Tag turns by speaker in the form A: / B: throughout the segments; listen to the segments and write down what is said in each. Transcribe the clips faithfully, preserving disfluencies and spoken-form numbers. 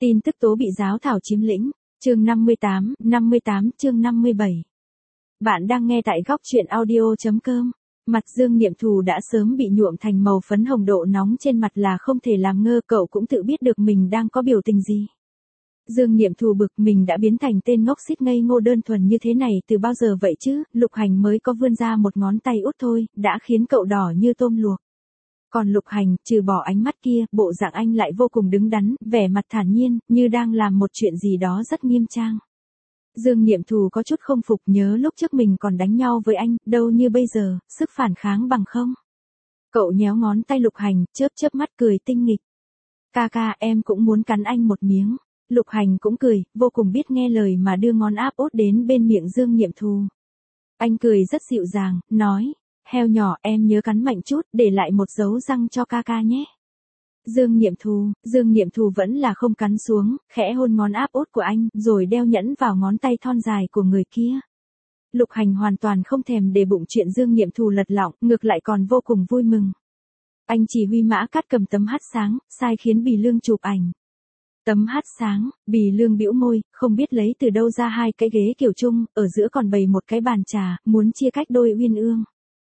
A: Tin tức tố bị giáo thảo chiếm lĩnh. Chương năm mươi tám, năm mươi tám chương năm mươi bảy. Bạn đang nghe tại góc truyện audio.com. Mặt Dương Niệm Thù đã sớm bị nhuộm thành màu phấn hồng, độ nóng trên mặt là không thể làm ngơ, cậu cũng tự biết được mình đang có biểu tình gì. Dương Niệm Thù bực mình đã biến thành tên ngốc xít ngây ngô đơn thuần như thế này từ bao giờ vậy chứ, Lục Hành mới có vươn ra một ngón tay út thôi, đã khiến cậu đỏ như tôm luộc. Còn Lục Hành, trừ bỏ ánh mắt kia, bộ dạng anh lại vô cùng đứng đắn, vẻ mặt thản nhiên, như đang làm một chuyện gì đó rất nghiêm trang. Dương Niệm Thù có chút không phục, nhớ lúc trước mình còn đánh nhau với anh, đâu như bây giờ, sức phản kháng bằng không. Cậu nhéo ngón tay Lục Hành, chớp chớp mắt cười tinh nghịch. Ca ca, em cũng muốn cắn anh một miếng. Lục Hành cũng cười, vô cùng biết nghe lời mà đưa ngón áp út đến bên miệng Dương Niệm Thù. Anh cười rất dịu dàng, nói, heo nhỏ, em nhớ cắn mạnh chút, để lại một dấu răng cho ca ca nhé. Dương Niệm Thù, Dương Niệm Thù vẫn là không cắn xuống, khẽ hôn ngón áp út của anh, rồi đeo nhẫn vào ngón tay thon dài của người kia. Lục Hành hoàn toàn không thèm để bụng chuyện Dương Niệm Thù lật lọng, ngược lại còn vô cùng vui mừng. Anh chỉ huy Mã Cát cầm tấm hát sáng, sai khiến Bì Lương chụp ảnh. Tấm hát sáng, Bì Lương bĩu môi, không biết lấy từ đâu ra hai cái ghế kiểu chung, ở giữa còn bày một cái bàn trà, muốn chia cách đôi uyên ương.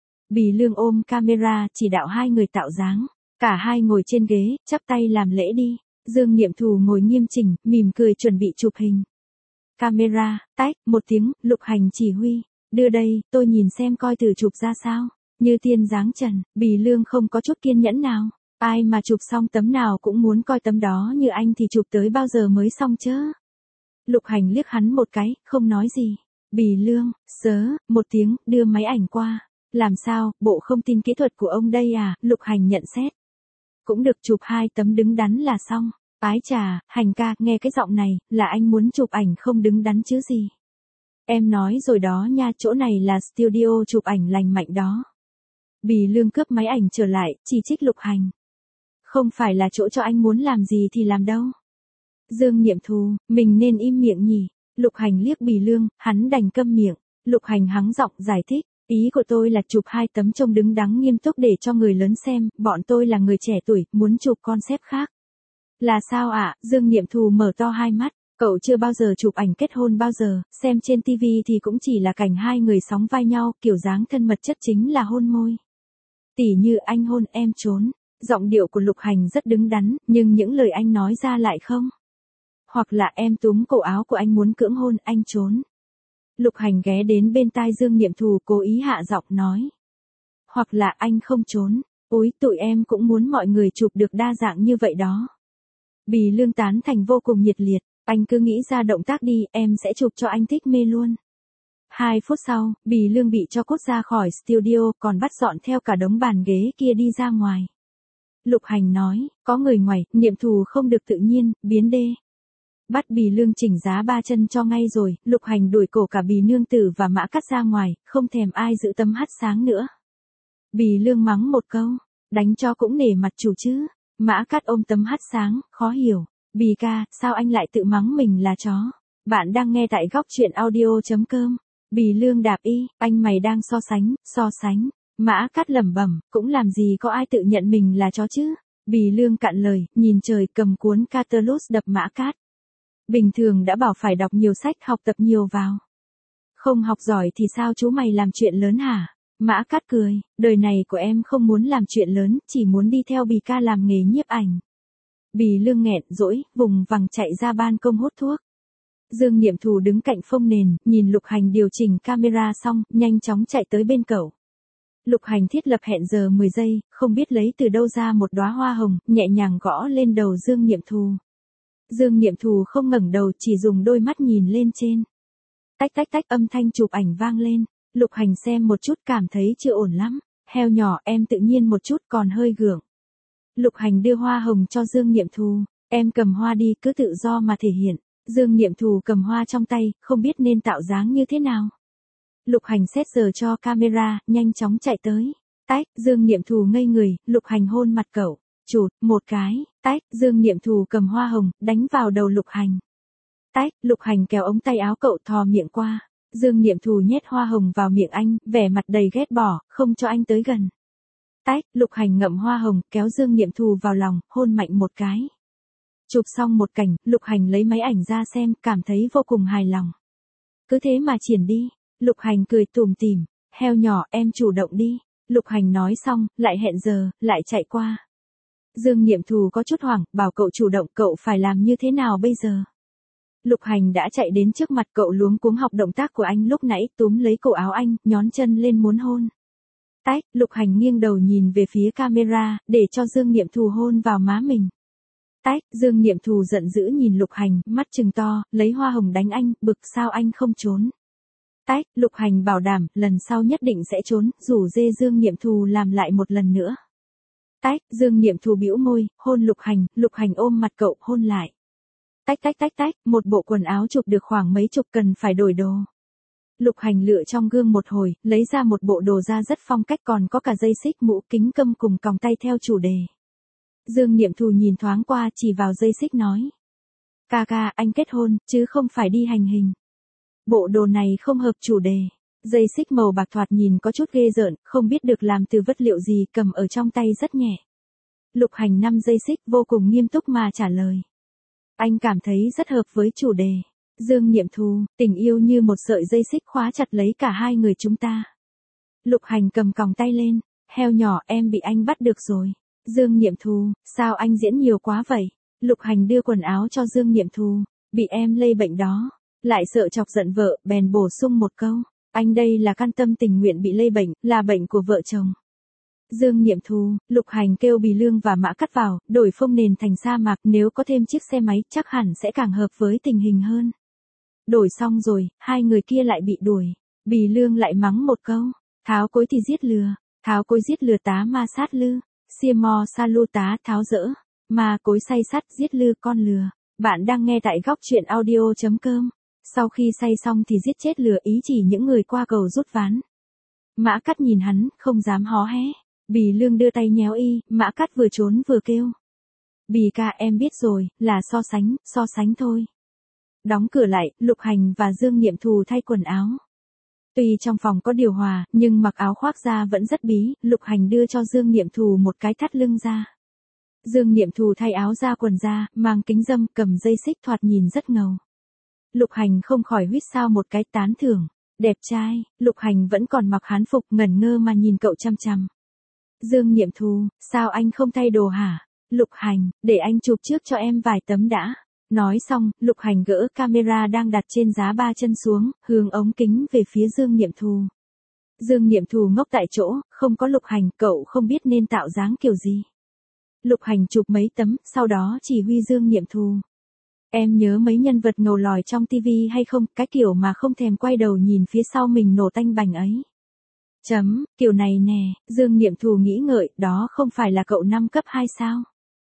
A: Bì Lương ôm camera, chỉ đạo hai người tạo dáng. Cả hai ngồi trên ghế, chắp tay làm lễ đi. Dương Niệm Thù ngồi nghiêm chỉnh, mỉm cười chuẩn bị chụp hình. Camera, tách, một tiếng, Lục Hành chỉ huy. Đưa đây, tôi nhìn xem coi thử chụp ra sao. Như tiên dáng trần, Bì Lương không có chút kiên nhẫn nào. Ai mà chụp xong tấm nào cũng muốn coi tấm đó, như anh thì chụp tới bao giờ mới xong chứ. Lục Hành liếc hắn một cái, không nói gì. Bì Lương, sớ, một tiếng, đưa máy ảnh qua. Làm sao, bộ không tin kỹ thuật của ông đây à? Lục Hành nhận xét. Cũng được, chụp hai tấm đứng đắn là xong. Ái chà, Hành ca, nghe cái giọng này, là anh muốn chụp ảnh không đứng đắn chứ gì. Em nói rồi đó nha, chỗ này là studio chụp ảnh lành mạnh đó. Bì Lương cướp máy ảnh trở lại, chỉ trích Lục Hành. Không phải là chỗ cho anh muốn làm gì thì làm đâu. Dương Niệm Thù, mình nên im miệng nhỉ. Lục Hành liếc Bì Lương, hắn đành câm miệng. Lục Hành hắng giọng giải thích. Ý của tôi là chụp hai tấm trông đứng đắn nghiêm túc để cho người lớn xem, bọn tôi là người trẻ tuổi, muốn chụp concept khác. Là sao ạ? À? Dương Niệm Thù mở to hai mắt, cậu chưa bao giờ chụp ảnh kết hôn bao giờ, xem trên tivi thì cũng chỉ là cảnh hai người sóng vai nhau, kiểu dáng thân mật chất chính là hôn môi. Tỉ như anh hôn em trốn, giọng điệu của Lục Hành rất đứng đắn, nhưng những lời anh nói ra lại không. Hoặc là em túm cổ áo của anh muốn cưỡng hôn, anh trốn. Lục Hành ghé đến bên tai Dương Niệm Thù cố ý hạ giọng nói. Hoặc là anh không trốn, ối tụi em cũng muốn mọi người chụp được đa dạng như vậy đó. Bì Lương tán thành vô cùng nhiệt liệt, anh cứ nghĩ ra động tác đi, em sẽ chụp cho anh thích mê luôn. Hai phút sau, Bì Lương bị cho cốt ra khỏi studio, còn bắt dọn theo cả đống bàn ghế kia đi ra ngoài. Lục Hành nói, có người ngoài, Niệm Thù không được tự nhiên, biến đê. Bắt Bì Lương chỉnh giá ba chân cho ngay rồi, Lục Hành đuổi cổ cả Bì Nương Tử và Mã Cát ra ngoài, không thèm ai giữ tấm hát sáng nữa. Bì Lương mắng một câu, đánh cho cũng nể mặt chủ chứ. Mã Cát ôm tấm hát sáng, khó hiểu. Bì ca, sao anh lại tự mắng mình là chó? Bạn đang nghe tại góc truyện audio.com. Bì Lương đạp y, anh mày đang so sánh, so sánh. Mã Cát lẩm bẩm, cũng làm gì có ai tự nhận mình là chó chứ. Bì Lương cạn lời, nhìn trời, cầm cuốn Catullus đập Mã Cát. Bình thường đã bảo phải đọc nhiều sách, học tập nhiều vào. Không học giỏi thì sao chú mày làm chuyện lớn hả? Mã Cát cười, đời này của em không muốn làm chuyện lớn, chỉ muốn đi theo Bì ca làm nghề nhiếp ảnh. Bì Lương nghẹn, dỗi, vùng vằng chạy ra ban công hút thuốc. Dương Niệm Thù đứng cạnh phông nền, nhìn Lục Hành điều chỉnh camera xong, nhanh chóng chạy tới bên cậu. Lục Hành thiết lập hẹn giờ mười giây, không biết lấy từ đâu ra một đóa hoa hồng, nhẹ nhàng gõ lên đầu Dương Niệm Thù. Dương Niệm Thù không ngẩng đầu, chỉ dùng đôi mắt nhìn lên trên. Tách tách tách, âm thanh chụp ảnh vang lên. Lục Hành xem một chút cảm thấy chưa ổn lắm. Heo nhỏ, em tự nhiên một chút, còn hơi gượng. Lục Hành đưa hoa hồng cho Dương Niệm Thù. Em cầm hoa đi, cứ tự do mà thể hiện. Dương Niệm Thù cầm hoa trong tay, không biết nên tạo dáng như thế nào. Lục Hành set giờ cho camera, nhanh chóng chạy tới. Tách, Dương Niệm Thù ngây người, Lục Hành hôn mặt cậu. Chụt, một cái, tách, Dương Niệm Thù cầm hoa hồng, đánh vào đầu Lục Hành. Tách, Lục Hành kéo ống tay áo cậu thò miệng qua. Dương Niệm Thù nhét hoa hồng vào miệng anh, vẻ mặt đầy ghét bỏ, không cho anh tới gần. Tách, Lục Hành ngậm hoa hồng, kéo Dương Niệm Thù vào lòng, hôn mạnh một cái. Chụp xong một cảnh, Lục Hành lấy máy ảnh ra xem, cảm thấy vô cùng hài lòng. Cứ thế mà triển đi. Lục Hành cười tủm tỉm, heo nhỏ em chủ động đi. Lục Hành nói xong, lại hẹn giờ, lại chạy qua. Dương Niệm Thù có chút hoảng, bảo cậu chủ động, cậu phải làm như thế nào bây giờ? Lục Hành đã chạy đến trước mặt cậu, luống cuống học động tác của anh lúc nãy, túm lấy cổ áo anh, nhón chân lên muốn hôn. Tách, Lục Hành nghiêng đầu nhìn về phía camera, để cho Dương Niệm Thù hôn vào má mình. Tách, Dương Niệm Thù giận dữ nhìn Lục Hành, mắt trừng to, lấy hoa hồng đánh anh, bực sao anh không trốn. Tách, Lục Hành bảo đảm, lần sau nhất định sẽ trốn, rủ dê Dương Niệm Thù làm lại một lần nữa. Tách, Dương Niệm Thù bĩu môi, hôn Lục Hành, Lục Hành ôm mặt cậu, hôn lại. Tách tách tách tách, một bộ quần áo chụp được khoảng mấy chục, cần phải đổi đồ. Lục Hành lựa trong gương một hồi, lấy ra một bộ đồ da rất phong cách, còn có cả dây xích, mũ, kính câm cùng còng tay theo chủ đề. Dương Niệm Thù nhìn thoáng qua, chỉ vào dây xích nói. Ca ca, anh kết hôn, chứ không phải đi hành hình. Bộ đồ này không hợp chủ đề. Dây xích màu bạc thoạt nhìn có chút ghê rợn, không biết được làm từ vật liệu gì, cầm ở trong tay rất nhẹ. Lục Hành năm dây xích vô cùng nghiêm túc mà trả lời. Anh cảm thấy rất hợp với chủ đề. Dương Niệm Thù, tình yêu như một sợi dây xích khóa chặt lấy cả hai người chúng ta. Lục Hành cầm còng tay lên, heo nhỏ em bị anh bắt được rồi. Dương Niệm Thù, sao anh diễn nhiều quá vậy? Lục Hành đưa quần áo cho Dương Niệm Thù, bị em lây bệnh đó. Lại sợ chọc giận vợ, bèn bổ sung một câu. Anh đây là can tâm tình nguyện bị lây bệnh, là bệnh của vợ chồng. Dương Niệm Thù, Lục Hành kêu Bì Lương và Mã Cắt vào, đổi phông nền thành sa mạc, nếu có thêm chiếc xe máy, chắc hẳn sẽ càng hợp với tình hình hơn. Đổi xong rồi, hai người kia lại bị đuổi. Bì Lương lại mắng một câu. Tháo cối thì giết lừa, tháo cối giết lừa tá ma sát lư, xia mò sa lu tá tháo dỡ, ma cối say sắt giết lư con lừa. Bạn đang nghe tại góc truyện audio chấm com. Sau khi say xong thì giết chết lừa, ý chỉ những người qua cầu rút ván. Mã Cắt nhìn hắn, không dám hó hé. Bì Lương đưa tay nhéo y, Mã Cắt vừa trốn vừa kêu. Bì ca em biết rồi, là so sánh, so sánh thôi. Đóng cửa lại, Lục Hành và Dương Niệm Thù thay quần áo. Tuy trong phòng có điều hòa, nhưng mặc áo khoác ra vẫn rất bí, Lục Hành đưa cho Dương Niệm Thù một cái thắt lưng ra. Dương Niệm Thù thay áo ra quần ra, mang kính râm, cầm dây xích, thoạt nhìn rất ngầu. Lục Hành không khỏi huýt sáo một cái, tán thưởng. Đẹp trai. Lục Hành vẫn còn mặc hán phục, ngẩn ngơ mà nhìn cậu chăm chăm. Dương Niệm Thù, sao anh không thay đồ hả? Lục Hành, để anh chụp trước cho em vài tấm đã. Nói xong, Lục Hành gỡ camera đang đặt trên giá ba chân xuống, hướng ống kính về phía Dương Niệm Thù. Dương Niệm Thù ngốc tại chỗ, không có Lục Hành, cậu không biết nên tạo dáng kiểu gì. Lục Hành chụp mấy tấm, sau đó chỉ huy Dương Niệm Thù. Em nhớ mấy nhân vật ngầu lòi trong tivi hay không, cái kiểu mà không thèm quay đầu nhìn phía sau mình nổ tanh bành ấy. Chấm, kiểu này nè, Dương Niệm Thù nghĩ ngợi, đó không phải là cậu năm cấp hai sao?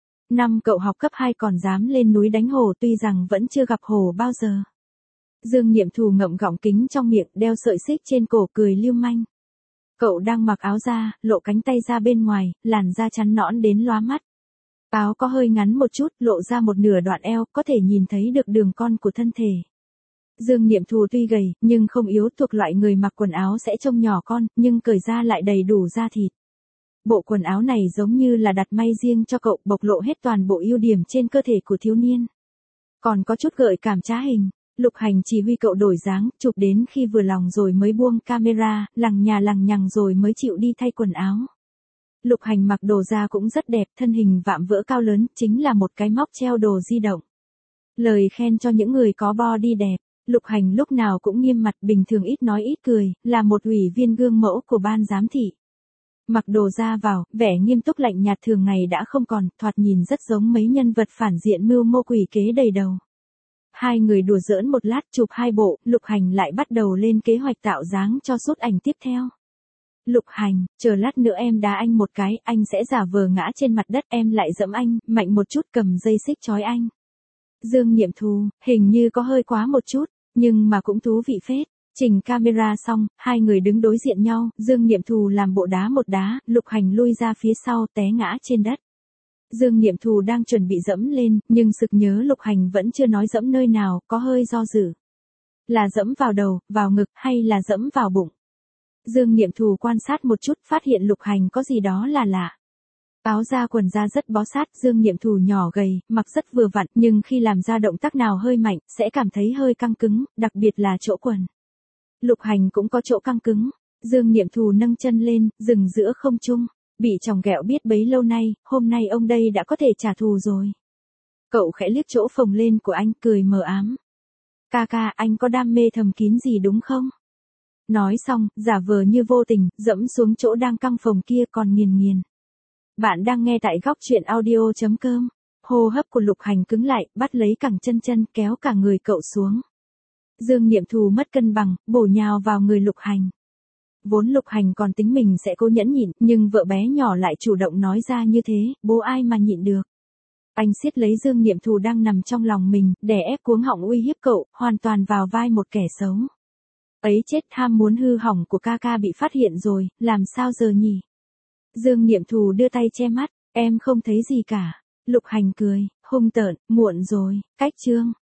A: Năm cậu học cấp hai còn dám lên núi đánh hổ, tuy rằng vẫn chưa gặp hổ bao giờ. Dương Niệm Thù ngậm gọng kính trong miệng, đeo sợi xích trên cổ, cười lưu manh. Cậu đang mặc áo da, lộ cánh tay ra bên ngoài, làn da trắng nõn đến lóa mắt. Áo có hơi ngắn một chút, lộ ra một nửa đoạn eo, có thể nhìn thấy được đường cong của thân thể. Dương Niệm Thù tuy gầy, nhưng không yếu, thuộc loại người mặc quần áo sẽ trông nhỏ con, nhưng cởi ra lại đầy đủ da thịt. Bộ quần áo này giống như là đặt may riêng cho cậu, bộc lộ hết toàn bộ ưu điểm trên cơ thể của thiếu niên. Còn có chút gợi cảm trá hình. Lục Hành chỉ huy cậu đổi dáng, chụp đến khi vừa lòng rồi mới buông camera, lằng nhà lằng nhằng rồi mới chịu đi thay quần áo. Lục Hành mặc đồ da cũng rất đẹp, thân hình vạm vỡ cao lớn, chính là một cái móc treo đồ di động. Lời khen cho những người có body đẹp. Lục Hành lúc nào cũng nghiêm mặt, bình thường ít nói ít cười, là một ủy viên gương mẫu của ban giám thị. Mặc đồ da vào, vẻ nghiêm túc lạnh nhạt thường ngày đã không còn, thoạt nhìn rất giống mấy nhân vật phản diện mưu mô quỷ kế đầy đầu. Hai người đùa giỡn một lát, chụp hai bộ, Lục Hành lại bắt đầu lên kế hoạch tạo dáng cho shoot ảnh tiếp theo. Lục Hành, chờ lát nữa em đá anh một cái, anh sẽ giả vờ ngã trên mặt đất, em lại giẫm anh, mạnh một chút, cầm dây xích trói anh. Dương Niệm Thù, hình như có hơi quá một chút, nhưng mà cũng thú vị phết. Chỉnh camera xong, hai người đứng đối diện nhau, Dương Niệm Thù làm bộ đá một đá, Lục Hành lui ra phía sau, té ngã trên đất. Dương Niệm Thù đang chuẩn bị dẫm lên, nhưng sực nhớ Lục Hành vẫn chưa nói dẫm nơi nào, có hơi do dự. Là dẫm vào đầu, vào ngực, hay là dẫm vào bụng? Dương Niệm Thù quan sát một chút, phát hiện Lục Hành có gì đó là lạ. Áo da quần da rất bó sát, Dương Niệm Thù nhỏ gầy, mặc rất vừa vặn, nhưng khi làm ra động tác nào hơi mạnh, sẽ cảm thấy hơi căng cứng, đặc biệt là chỗ quần. Lục Hành cũng có chỗ căng cứng. Dương Niệm Thù nâng chân lên, dừng giữa không trung. Bị chồng ghẹo biết bấy lâu nay, hôm nay ông đây đã có thể trả thù rồi. Cậu khẽ liếc chỗ phồng lên của anh, cười mờ ám. Ca ca, anh có đam mê thầm kín gì đúng không? Nói xong, giả vờ như vô tình, dẫm xuống chỗ đang căng phồng kia còn nghiền nghiền. Bạn đang nghe tại góc chuyện audio.com. Hô hấp của Lục Hành cứng lại, bắt lấy cẳng chân chân, kéo cả người cậu xuống. Dương Niệm Thù mất cân bằng, bổ nhào vào người Lục Hành. Vốn Lục Hành còn tính mình sẽ cố nhẫn nhịn, nhưng vợ bé nhỏ lại chủ động nói ra như thế, bố ai mà nhịn được. Anh siết lấy Dương Niệm Thù đang nằm trong lòng mình, đè ép cuống họng uy hiếp cậu, hoàn toàn vào vai một kẻ xấu. Ấy chết, ham muốn hư hỏng của ca ca bị phát hiện rồi, làm sao giờ nhỉ? Dương Niệm Thù đưa tay che mắt, em không thấy gì cả. Lục Hành cười, hung tợn, muộn rồi, cách chương.